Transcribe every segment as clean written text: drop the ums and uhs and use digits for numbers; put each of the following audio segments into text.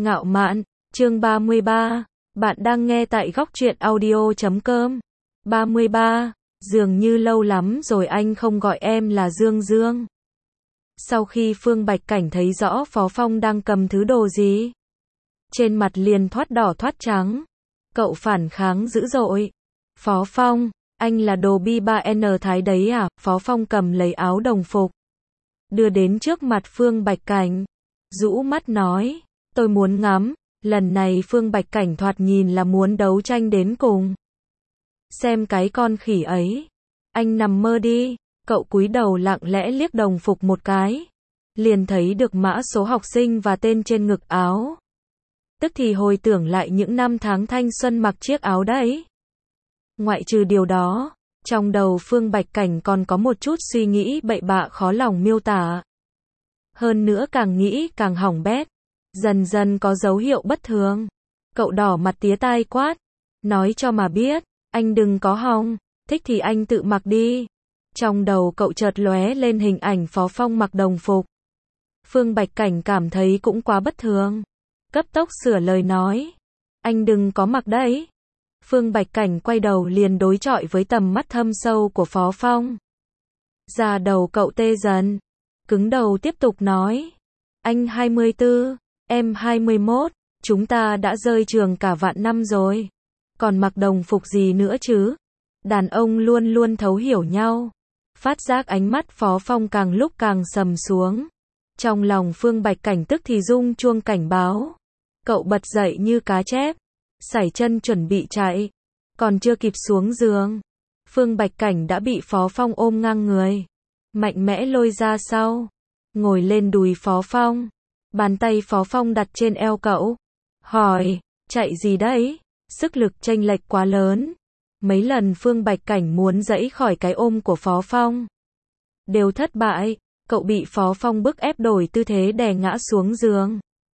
Ngạo mạn, chương 33. Bạn đang nghe tại góc truyện audio.com. 33. Dường như lâu lắm rồi anh không gọi em là Dương Dương. Sau khi Phương Bạch Cảnh thấy rõ Phó Phong đang cầm thứ đồ gì, trên mặt liền thoát đỏ thoát trắng. Cậu phản kháng dữ dội. Phó Phong, anh là đồ B3N Thái đấy à? Phó Phong cầm lấy áo đồng phục, đưa đến trước mặt Phương Bạch Cảnh, rũ mắt nói, tôi muốn ngắm. Lần này Phương Bạch Cảnh thoạt nhìn là muốn đấu tranh đến cùng. Xem cái con khỉ ấy. Anh nằm mơ đi. Cậu cúi đầu lặng lẽ liếc đồng phục một cái, liền thấy được mã số học sinh và tên trên ngực áo. Tức thì hồi tưởng lại những năm tháng thanh xuân mặc chiếc áo đấy. Ngoại trừ điều đó, trong đầu Phương Bạch Cảnh còn có một chút suy nghĩ bậy bạ khó lòng miêu tả. Hơn nữa càng nghĩ càng hỏng bét, dần dần có dấu hiệu bất thường. Cậu đỏ mặt tía tai quát, nói cho mà biết, anh đừng có hòng, thích thì anh tự mặc đi. Trong đầu cậu chợt lóe lên hình ảnh Phó Phong mặc đồng phục. Phương Bạch Cảnh cảm thấy cũng quá bất thường, cấp tốc sửa lời nói, anh đừng có mặc đấy. Phương Bạch Cảnh quay đầu liền đối chọi với tầm mắt thâm sâu của Phó Phong. Da đầu cậu tê dần, cứng đầu tiếp tục nói, anh 24, em 21, chúng ta đã rơi trường cả vạn năm rồi, còn mặc đồng phục gì nữa chứ? Đàn ông luôn luôn thấu hiểu nhau. Phát giác ánh mắt Phó Phong càng lúc càng sầm xuống. Trong lòng Phương Bạch Cảnh tức thì rung chuông cảnh báo. Cậu bật dậy như cá chép, sải chân chuẩn bị chạy. Còn chưa kịp xuống giường, Phương Bạch Cảnh đã bị Phó Phong ôm ngang người, mạnh mẽ lôi ra sau, ngồi lên đùi Phó Phong. Bàn tay Phó Phong đặt trên eo cậu, hỏi, chạy gì đấy? Sức lực chênh lệch quá lớn. Mấy lần Phương Bạch Cảnh muốn giãy khỏi cái ôm của Phó Phong, đều thất bại. Cậu bị Phó Phong bức ép đổi tư thế đè ngã xuống giường.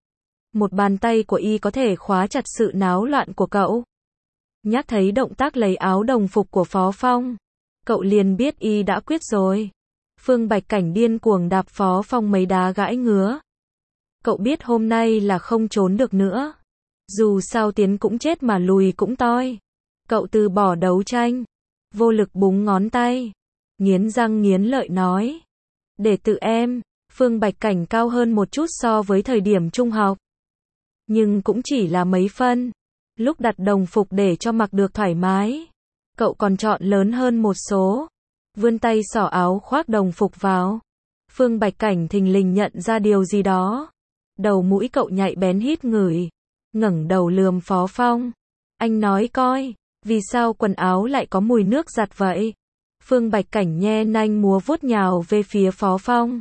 Một bàn tay của y có thể khóa chặt sự náo loạn của cậu. Nhắc thấy động tác lấy áo đồng phục của Phó Phong, cậu liền biết y đã quyết rồi. Phương Bạch Cảnh điên cuồng đạp Phó Phong mấy đá gãi ngứa. Cậu biết hôm nay là không trốn được nữa. Dù sao tiến cũng chết mà lùi cũng toi. Cậu từ bỏ đấu tranh, vô lực búng ngón tay, nghiến răng nghiến lợi nói, để tự em. Phương Bạch Cảnh cao hơn một chút so với thời điểm trung học, nhưng cũng chỉ là mấy phân. Lúc đặt đồng phục để cho mặc được thoải mái, cậu còn chọn lớn hơn một số. Vươn tay xỏ áo khoác đồng phục vào. Phương Bạch Cảnh thình lình nhận ra điều gì đó. Đầu mũi cậu nhạy bén hít ngửi, ngẩng đầu lườm Phó Phong. Anh nói coi, vì sao quần áo lại có mùi nước giặt vậy? Phương Bạch Cảnh nhe nanh múa vuốt nhào về phía Phó Phong,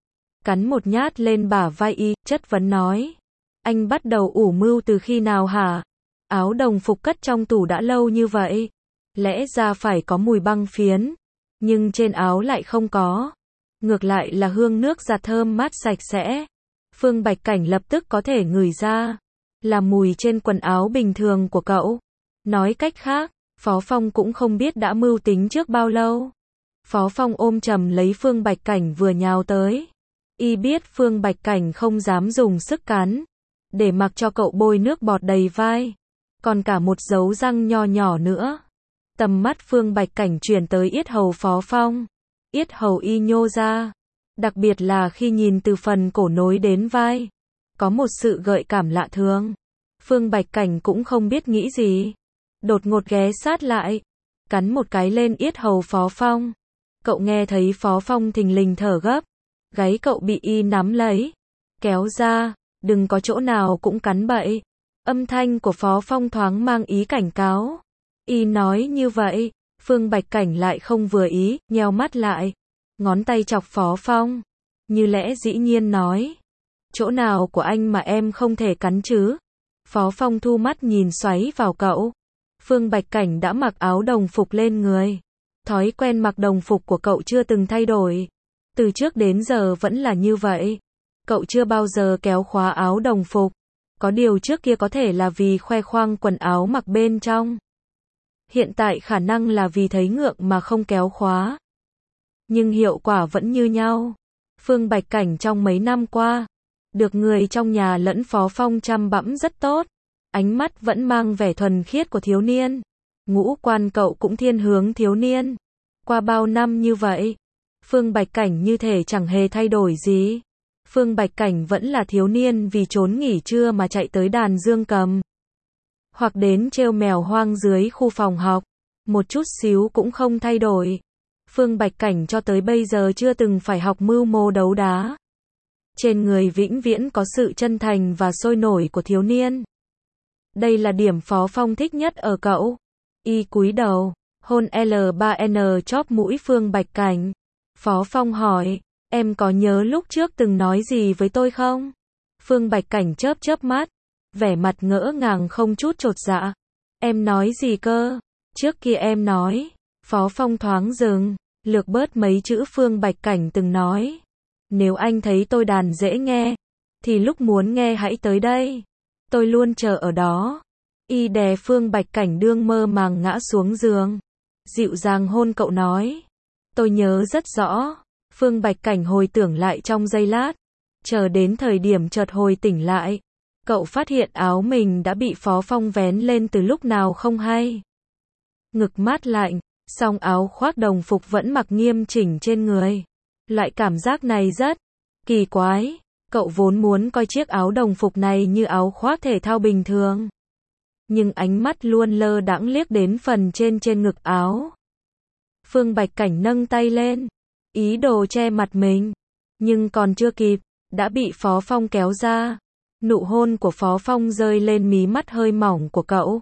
cắn một nhát lên bả vai y, chất vấn nói, anh bắt đầu ủ mưu từ khi nào hả? Áo đồng phục cất trong tủ đã lâu như vậy, lẽ ra phải có mùi băng phiến, nhưng trên áo lại không có, ngược lại là hương nước giặt thơm mát sạch sẽ. Phương Bạch Cảnh lập tức có thể ngửi ra, là mùi trên quần áo bình thường của cậu. Nói cách khác, Phó Phong cũng không biết đã mưu tính trước bao lâu. Phó Phong ôm chầm lấy Phương Bạch Cảnh vừa nhào tới. Y biết Phương Bạch Cảnh không dám dùng sức cắn, để mặc cho cậu bôi nước bọt đầy vai, còn cả một dấu răng nho nhỏ nữa. Tầm mắt Phương Bạch Cảnh chuyển tới yết hầu Phó Phong. Yết hầu y nhô ra, đặc biệt là khi nhìn từ phần cổ nối đến vai, có một sự gợi cảm lạ thường. Phương Bạch Cảnh cũng không biết nghĩ gì, đột ngột ghé sát lại, cắn một cái lên yết hầu Phó Phong. Cậu nghe thấy Phó Phong thình lình thở gấp, gáy cậu bị y nắm lấy, kéo ra, đừng có chỗ nào cũng cắn bậy. Âm thanh của Phó Phong thoáng mang ý cảnh cáo. Y nói như vậy, Phương Bạch Cảnh lại không vừa ý, nheo mắt lại, ngón tay chọc Phó Phong, như lẽ dĩ nhiên nói, chỗ nào của anh mà em không thể cắn chứ? Phó Phong thu mắt nhìn xoáy vào cậu. Phương Bạch Cảnh đã mặc áo đồng phục lên người. Thói quen mặc đồng phục của cậu chưa từng thay đổi. Từ trước đến giờ vẫn là như vậy. Cậu chưa bao giờ kéo khóa áo đồng phục. Có điều trước kia có thể là vì khoe khoang quần áo mặc bên trong. Hiện tại khả năng là vì thấy ngượng mà không kéo khóa. Nhưng hiệu quả vẫn như nhau. Phương Bạch Cảnh trong mấy năm qua, Được người trong nhà lẫn Phó Phong chăm bẵm rất tốt. Ánh mắt vẫn mang vẻ thuần khiết của thiếu niên. Ngũ quan cậu cũng thiên hướng thiếu niên. Qua bao năm như vậy, Phương Bạch Cảnh như thể chẳng hề thay đổi gì. Phương Bạch Cảnh vẫn là thiếu niên vì trốn nghỉ trưa mà chạy tới đàn dương cầm. Hoặc đến trêu mèo hoang dưới khu phòng học. Một chút xíu cũng không thay đổi. Phương Bạch Cảnh cho tới bây giờ chưa từng phải học mưu mô đấu đá. Trên người vĩnh viễn có sự chân thành và sôi nổi của thiếu niên. Đây là điểm Phó Phong thích nhất ở cậu. Y cúi đầu, hôn L3N chóp mũi Phương Bạch Cảnh. Phó Phong hỏi, em có nhớ lúc trước từng nói gì với tôi không? Phương Bạch Cảnh chớp chớp mắt, vẻ mặt ngỡ ngàng không chút chột dạ. Em nói gì cơ? Trước kia em nói. Phó Phong thoáng dừng, lược bớt mấy chữ Phương Bạch Cảnh từng nói. Nếu anh thấy tôi đàn dễ nghe, thì lúc muốn nghe hãy tới đây. Tôi luôn chờ ở đó. Y đè Phương Bạch Cảnh đương mơ màng ngã xuống giường. Dịu dàng hôn cậu nói. Tôi nhớ rất rõ. Phương Bạch Cảnh hồi tưởng lại trong giây lát. Chờ đến thời điểm chợt hồi tỉnh lại. Cậu phát hiện áo mình đã bị Phó Phong vén lên từ lúc nào không hay. Ngực mát lạnh, song áo khoác đồng phục vẫn mặc nghiêm chỉnh trên người. Loại cảm giác này rất kỳ quái. Cậu vốn muốn coi chiếc áo đồng phục này như áo khoác thể thao bình thường. Nhưng ánh mắt luôn lơ đãng liếc đến phần trên ngực áo. Phương Bạch Cảnh nâng tay lên, ý đồ che mặt mình. Nhưng còn chưa kịp, đã bị Phó Phong kéo ra. Nụ hôn của Phó Phong rơi lên mí mắt hơi mỏng của cậu.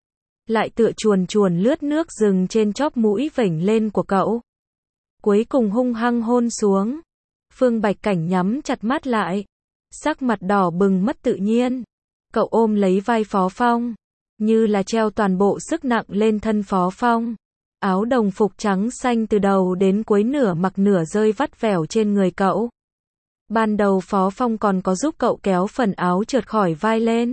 Lại tựa chuồn chuồn lướt nước rừng trên chóp mũi vểnh lên của cậu. Cuối cùng hung hăng hôn xuống. Phương Bạch Cảnh nhắm chặt mắt lại. Sắc mặt đỏ bừng mất tự nhiên. Cậu ôm lấy vai Phó Phong. Như là treo toàn bộ sức nặng lên thân Phó Phong. Áo đồng phục trắng xanh từ đầu đến cuối nửa mặc nửa rơi vắt vẻo trên người cậu. Ban đầu Phó Phong còn có giúp cậu kéo phần áo trượt khỏi vai lên.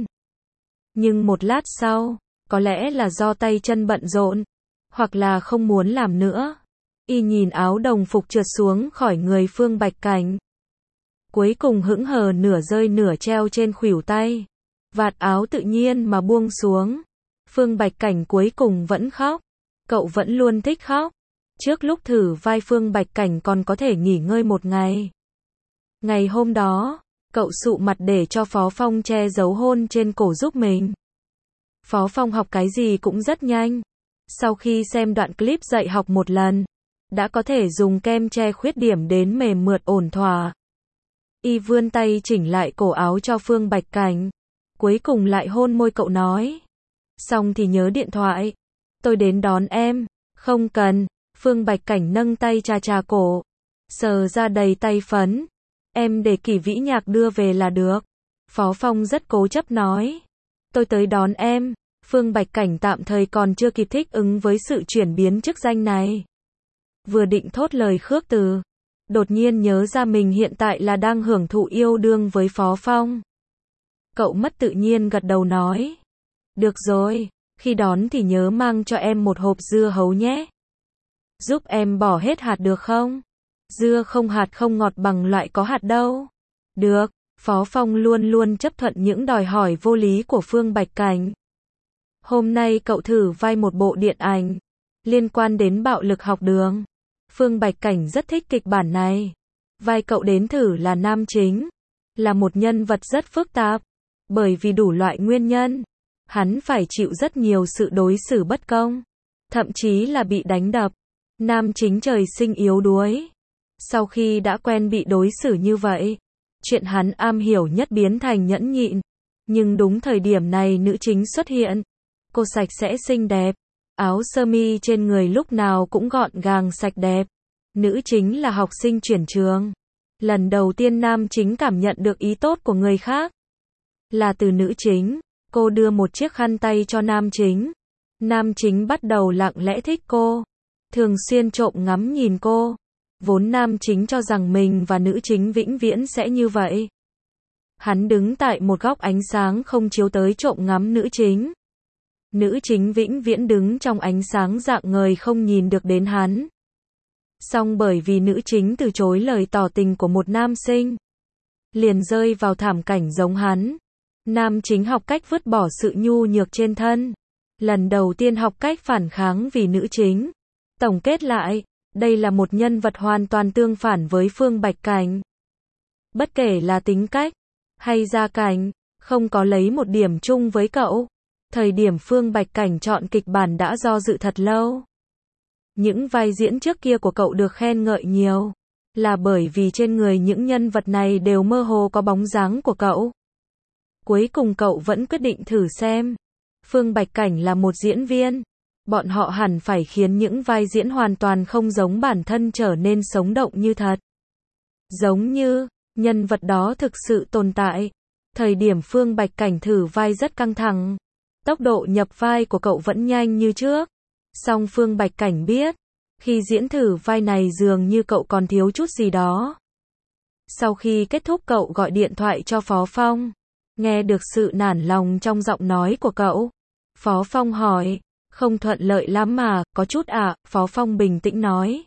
Nhưng một lát sau, có lẽ là do tay chân bận rộn, hoặc là không muốn làm nữa. Y nhìn áo đồng phục trượt xuống khỏi người Phương Bạch Cảnh. Cuối cùng hững hờ nửa rơi nửa treo trên khuỷu tay. Vạt áo tự nhiên mà buông xuống. Phương Bạch Cảnh cuối cùng vẫn khóc. Cậu vẫn luôn thích khóc. Trước lúc thử vai Phương Bạch Cảnh còn có thể nghỉ ngơi một ngày. Ngày hôm đó, cậu sụ mặt để cho Phó Phong che giấu hôn trên cổ giúp mình. Phó Phong học cái gì cũng rất nhanh. Sau khi xem đoạn clip dạy học một lần, đã có thể dùng kem che khuyết điểm đến mềm mượt ổn thỏa. Y vươn tay chỉnh lại cổ áo cho Phương Bạch Cảnh. Cuối cùng lại hôn môi cậu nói. Xong thì nhớ điện thoại. Tôi đến đón em. Không cần. Phương Bạch Cảnh nâng tay chà chà cổ. Sờ ra đầy tay phấn. Em để Kỷ Vĩ Nhạc đưa về là được. Phó Phong rất cố chấp nói. Tôi tới đón em. Phương Bạch Cảnh tạm thời còn chưa kịp thích ứng với sự chuyển biến chức danh này. Vừa định thốt lời khước từ. Đột nhiên nhớ ra mình hiện tại là đang hưởng thụ yêu đương với Phó Phong. Cậu mất tự nhiên gật đầu nói. Được rồi, khi đón thì nhớ mang cho em một hộp dưa hấu nhé. Giúp em bỏ hết hạt được không? Dưa không hạt không ngọt bằng loại có hạt đâu. Được, Phó Phong luôn luôn chấp thuận những đòi hỏi vô lý của Phương Bạch Cảnh. Hôm nay cậu thử vai một bộ điện ảnh liên quan đến bạo lực học đường. Phương Bạch Cảnh rất thích kịch bản này. Vai cậu đến thử là nam chính, là một nhân vật rất phức tạp, bởi vì đủ loại nguyên nhân, hắn phải chịu rất nhiều sự đối xử bất công, thậm chí là bị đánh đập. Nam chính trời sinh yếu đuối. Sau khi đã quen bị đối xử như vậy, chuyện hắn am hiểu nhất biến thành nhẫn nhịn. Nhưng đúng thời điểm này nữ chính xuất hiện. Cô sạch sẽ xinh đẹp, áo sơ mi trên người lúc nào cũng gọn gàng sạch đẹp. Nữ chính là học sinh chuyển trường. Lần đầu tiên nam chính cảm nhận được ý tốt của người khác là từ nữ chính. Cô đưa một chiếc khăn tay cho nam chính. Nam chính bắt đầu lặng lẽ thích cô, thường xuyên trộm ngắm nhìn cô. Vốn nam chính cho rằng mình và nữ chính vĩnh viễn sẽ như vậy. Hắn đứng tại một góc ánh sáng không chiếu tới trộm ngắm nữ chính. Nữ chính vĩnh viễn đứng trong ánh sáng rạng ngời không nhìn được đến hắn. Song bởi vì nữ chính từ chối lời tỏ tình của một nam sinh, liền rơi vào thảm cảnh giống hắn. Nam chính học cách vứt bỏ sự nhu nhược trên thân. Lần đầu tiên học cách phản kháng vì nữ chính. Tổng kết lại, đây là một nhân vật hoàn toàn tương phản với Phương Bạch Cảnh. Bất kể là tính cách hay gia cảnh, không có lấy một điểm chung với cậu. Thời điểm Phương Bạch Cảnh chọn kịch bản đã do dự thật lâu. Những vai diễn trước kia của cậu được khen ngợi nhiều, là bởi vì trên người những nhân vật này đều mơ hồ có bóng dáng của cậu. Cuối cùng cậu vẫn quyết định thử xem. Phương Bạch Cảnh là một diễn viên. Bọn họ hẳn phải khiến những vai diễn hoàn toàn không giống bản thân trở nên sống động như thật. Giống như, nhân vật đó thực sự tồn tại. Thời điểm Phương Bạch Cảnh thử vai rất căng thẳng. Tốc độ nhập vai của cậu vẫn nhanh như trước. Song Phương Bạch Cảnh biết, khi diễn thử vai này dường như cậu còn thiếu chút gì đó. Sau khi kết thúc cậu gọi điện thoại cho Phó Phong. Nghe được sự nản lòng trong giọng nói của cậu. Phó Phong hỏi, không thuận lợi lắm mà, có chút à, Phó Phong bình tĩnh nói.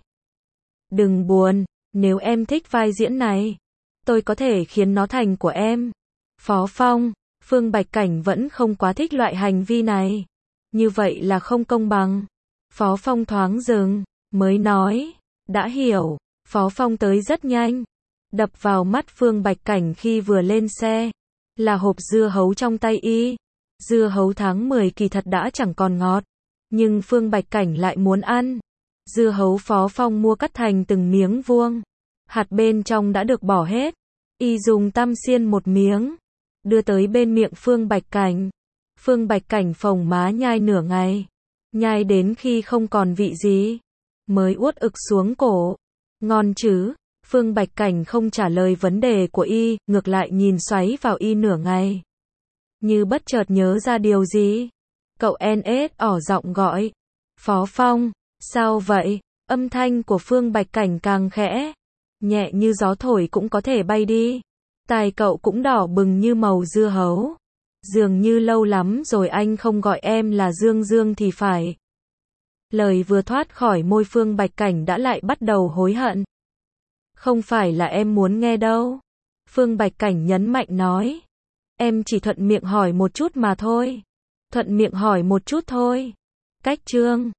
Đừng buồn, nếu em thích vai diễn này, tôi có thể khiến nó thành của em. Phó Phong, Phương Bạch Cảnh vẫn không quá thích loại hành vi này. Như vậy là không công bằng. Phó Phong thoáng dừng, mới nói, đã hiểu. Phó Phong tới rất nhanh. Đập vào mắt Phương Bạch Cảnh khi vừa lên xe, là hộp dưa hấu trong tay y. Dưa hấu tháng 10 kỳ thật đã chẳng còn ngọt, nhưng Phương Bạch Cảnh lại muốn ăn. Dưa hấu Phó Phong mua cắt thành từng miếng vuông, hạt bên trong đã được bỏ hết. Y dùng tăm xiên một miếng, đưa tới bên miệng Phương Bạch Cảnh. Phương Bạch Cảnh phồng má nhai nửa ngày, nhai đến khi không còn vị gì, mới uất ực xuống cổ. Ngon chứ? Phương Bạch Cảnh không trả lời vấn đề của y, ngược lại nhìn xoáy vào y nửa ngày. Như bất chợt nhớ ra điều gì, cậu NS ỏ giọng gọi. Phó Phong, sao vậy? Âm thanh của Phương Bạch Cảnh càng khẽ, nhẹ như gió thổi cũng có thể bay đi. Tai cậu cũng đỏ bừng như màu dưa hấu. Dường như lâu lắm rồi anh không gọi em là Dương Dương thì phải. Lời vừa thoát khỏi môi Phương Bạch Cảnh đã lại bắt đầu hối hận. Không phải là em muốn nghe đâu. Phương Bạch Cảnh nhấn mạnh nói. Em chỉ thuận miệng hỏi một chút mà thôi. Thuận miệng hỏi một chút thôi. Cách chương